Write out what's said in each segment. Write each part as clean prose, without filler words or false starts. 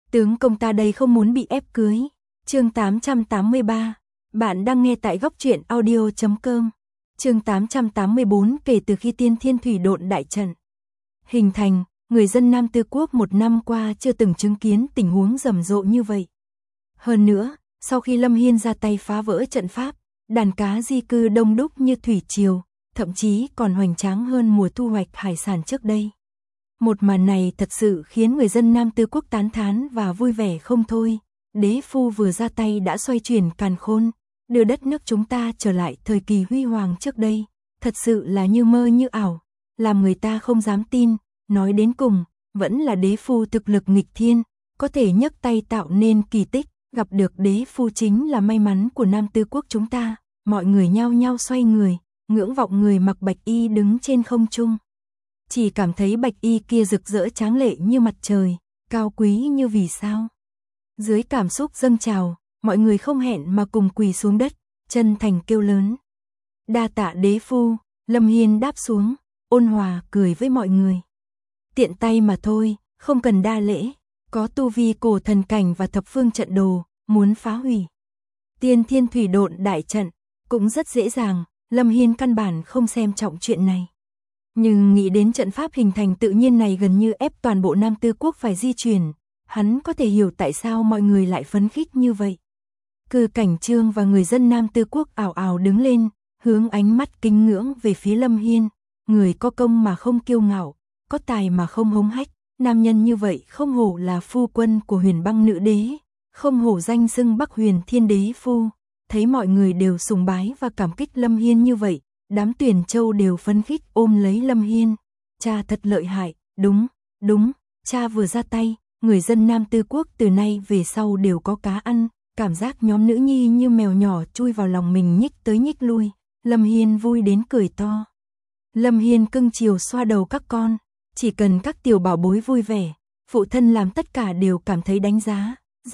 Tướng công ta đây không muốn bị ép cưới. Chương 883. Bạn đang nghe tại góc truyện audio.com. Chương 884. Kể từ khi Tiên Thiên Thủy Độn đại trận hình thành, người dân Nam Tư Quốc một năm qua chưa từng chứng kiến tình huống rầm rộ như vậy. Hơn nữa, sau khi Lâm Hiên ra tay phá vỡ trận pháp, đàn cá di cư đông đúc như thủy triều, thậm chí còn hoành tráng hơn mùa thu hoạch hải sản trước đây. Một màn này thật sự khiến người dân Nam Tư Quốc tán thán và vui vẻ không thôi. Đế Phu vừa ra tay đã xoay chuyển càn khôn, đưa đất nước chúng ta trở lại thời kỳ huy hoàng trước đây. Thật sự là như mơ như ảo, làm người ta không dám tin. Nói đến cùng, vẫn là Đế Phu thực lực nghịch thiên, có thể nhấc tay tạo nên kỳ tích. Gặp được Đế Phu chính là may mắn của Nam Tư Quốc chúng ta. Mọi người nhao nhao xoay người, ngưỡng vọng người mặc bạch y đứng trên không trung. Chỉ cảm thấy bạch y kia rực rỡ tráng lệ như mặt trời, cao quý như vì sao. Dưới cảm xúc dâng trào, mọi người không hẹn mà cùng quỳ xuống đất, chân thành kêu lớn. Đa tạ Đế Phu. Lâm Hiên đáp xuống, ôn hòa cười với mọi người. Tiện tay mà thôi, không cần đa lễ, có tu vi cổ thần cảnh và thập phương trận đồ, muốn phá hủy Tiên Thiên Thủy Độn đại trận, cũng rất dễ dàng. Lâm Hiên căn bản không xem trọng chuyện này. Nhưng nghĩ đến trận pháp hình thành tự nhiên này gần như ép toàn bộ Nam Tư Quốc phải di chuyển, hắn có thể hiểu tại sao mọi người lại phấn khích như vậy. Cư Cảnh Trương và người dân Nam Tư Quốc ào ào đứng lên, hướng ánh mắt kính ngưỡng về phía Lâm Hiên. Người có công mà không kiêu ngạo, có tài mà không hống hách, nam nhân như vậy không hổ là phu quân của Huyền Băng Nữ Đế, không hổ danh xưng Bắc Huyền Thiên Đế Phu. Thấy mọi người đều sùng bái và cảm kích Lâm Hiên như vậy, đám Tuyển Châu đều phấn khích ôm lấy Lâm Hiên. Cha thật lợi hại, đúng, cha vừa ra tay, người dân Nam Tư Quốc từ nay về sau đều có cá ăn, cảm giác nhóm nữ nhi như mèo nhỏ chui vào lòng mình nhích tới nhích lui. Lâm Hiên vui đến cười to. Lâm Hiên cưng chiều xoa đầu các con, chỉ cần các tiểu bảo bối vui vẻ, phụ thân làm tất cả đều cảm thấy đánh giá.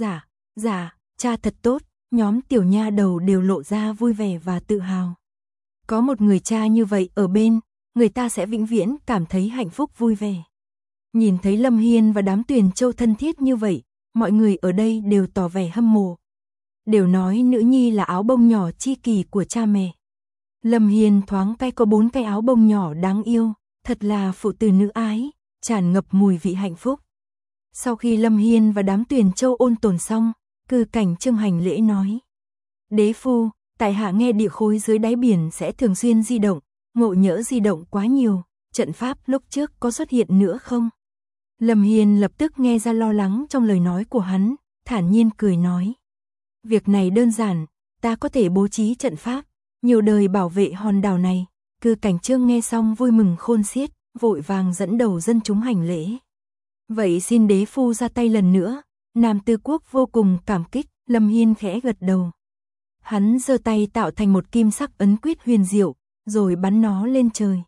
Dạ, cha thật tốt. Nhóm tiểu nha đầu đều lộ ra vui vẻ và tự hào. Có một người cha như vậy ở bên, người ta sẽ vĩnh viễn cảm thấy hạnh phúc vui vẻ. Nhìn thấy Lâm Hiên và đám Tuyển Châu thân thiết như vậy, mọi người ở đây đều tỏ vẻ hâm mộ. Đều nói nữ nhi là áo bông nhỏ chi kỷ của cha mẹ. Lâm Hiên thoáng cái có 4 cái áo bông nhỏ đáng yêu, thật là phụ tử nữ ái, tràn ngập mùi vị hạnh phúc. Sau khi Lâm Hiên và đám Tuyển Châu ôn tồn xong, Cư Cảnh Trương hành lễ nói. Đế Phu, tại hạ nghe địa khối dưới đáy biển sẽ thường xuyên di động, ngộ nhỡ di động quá nhiều, trận pháp lúc trước có xuất hiện nữa không? Lâm Hiên lập tức nghe ra lo lắng trong lời nói của hắn, thản nhiên cười nói. Việc này đơn giản, ta có thể bố trí trận pháp, nhiều đời bảo vệ hòn đảo này. Cư Cảnh Trương nghe xong vui mừng khôn xiết, vội vàng dẫn đầu dân chúng hành lễ. Vậy xin Đế Phu ra tay lần nữa. Nam Tư Quốc vô cùng cảm kích. Lâm Hiên khẽ gật đầu. Hắn giơ tay tạo thành một kim sắc ấn quyết huyền diệu, rồi bắn nó lên trời.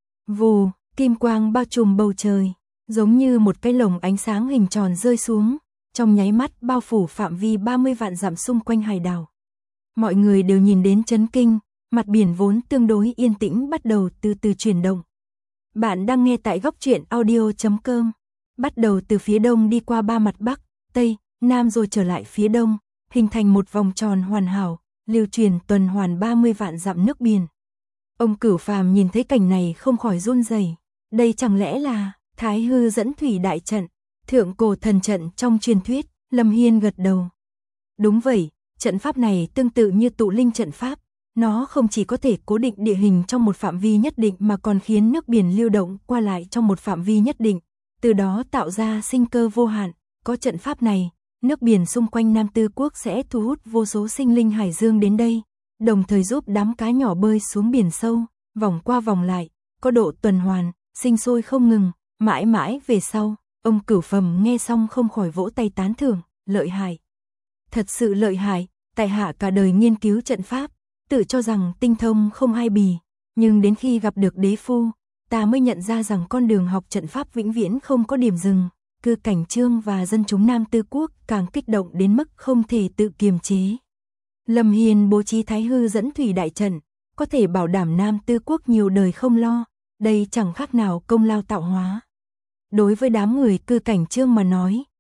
Vù, kim quang bao trùm bầu trời, giống như một cái lồng ánh sáng hình tròn rơi xuống, trong nháy mắt bao phủ phạm vi 30 vạn dặm xung quanh hải đảo. Mọi người đều nhìn đến chấn kinh, mặt biển vốn tương đối yên tĩnh bắt đầu từ từ chuyển động. Bạn đang nghe tại góc truyện audio.com. Bắt đầu từ phía đông đi qua 3 mặt bắc, tây, nam rồi trở lại phía đông, hình thành một vòng tròn hoàn hảo, lưu truyền tuần hoàn 30 vạn dặm nước biển. Ông Cửu Phàm nhìn thấy cảnh này không khỏi run rẩy. Đây chẳng lẽ là Thái Hư dẫn thủy đại trận, thượng cổ thần trận trong truyền thuyết? Lâm Hiên gật đầu. Đúng vậy, trận pháp này tương tự như tụ linh trận pháp. Nó không chỉ có thể cố định địa hình trong một phạm vi nhất định mà còn khiến nước biển lưu động qua lại trong một phạm vi nhất định, từ đó tạo ra sinh cơ vô hạn. Có trận pháp này, nước biển xung quanh Nam Tư Quốc sẽ thu hút vô số sinh linh hải dương đến đây, đồng thời giúp đám cá nhỏ bơi xuống biển sâu, vòng qua vòng lại, có độ tuần hoàn, sinh sôi không ngừng, mãi mãi về sau. Ông Cửu Phàm nghe xong không khỏi vỗ tay tán thưởng, lợi hại. Thật sự lợi hại, tại hạ cả đời nghiên cứu trận pháp, tự cho rằng tinh thông không ai bì, nhưng đến khi gặp được Đế Phu, ta mới nhận ra rằng con đường học trận pháp vĩnh viễn không có điểm dừng. Cư Cảnh Trương và dân chúng Nam Tư Quốc càng kích động đến mức không thể tự kiềm chế. Lâm Hiên bố trí Thái Hư dẫn thủy đại trận, có thể bảo đảm Nam Tư Quốc nhiều đời không lo, đây chẳng khác nào công lao tạo hóa. Đối với đám người Cư Cảnh Trương mà nói,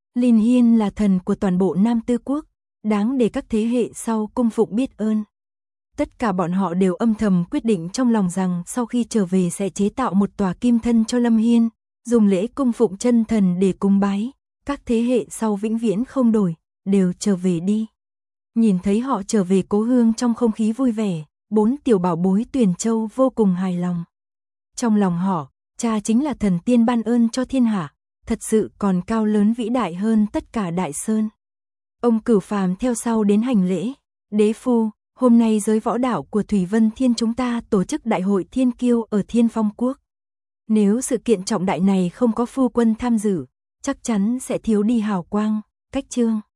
Lin Hiên là thần của toàn bộ Nam Tư Quốc, đáng để các thế hệ sau cung phụng biết ơn. Tất cả bọn họ đều âm thầm quyết định trong lòng rằng sau khi trở về sẽ chế tạo một tòa kim thân cho Lâm Hiên, dùng lễ cung phụng chân thần để cung bái, các thế hệ sau vĩnh viễn không đổi, đều trở về đi. Nhìn thấy họ trở về cố hương trong không khí vui vẻ, 4 tiểu bảo bối Tuyền Châu vô cùng hài lòng. Trong lòng họ, cha chính là thần tiên ban ơn cho thiên hạ, thật sự còn cao lớn vĩ đại hơn tất cả Đại Sơn. Ông Cửu Phàm theo sau đến hành lễ, đế phu, hôm nay giới võ đạo của Thủy Vân Thiên chúng ta tổ chức đại hội thiên kiêu ở Thiên Phong Quốc. Nếu sự kiện trọng đại này không có phu quân tham dự, chắc chắn sẽ thiếu đi hào quang, cách chương.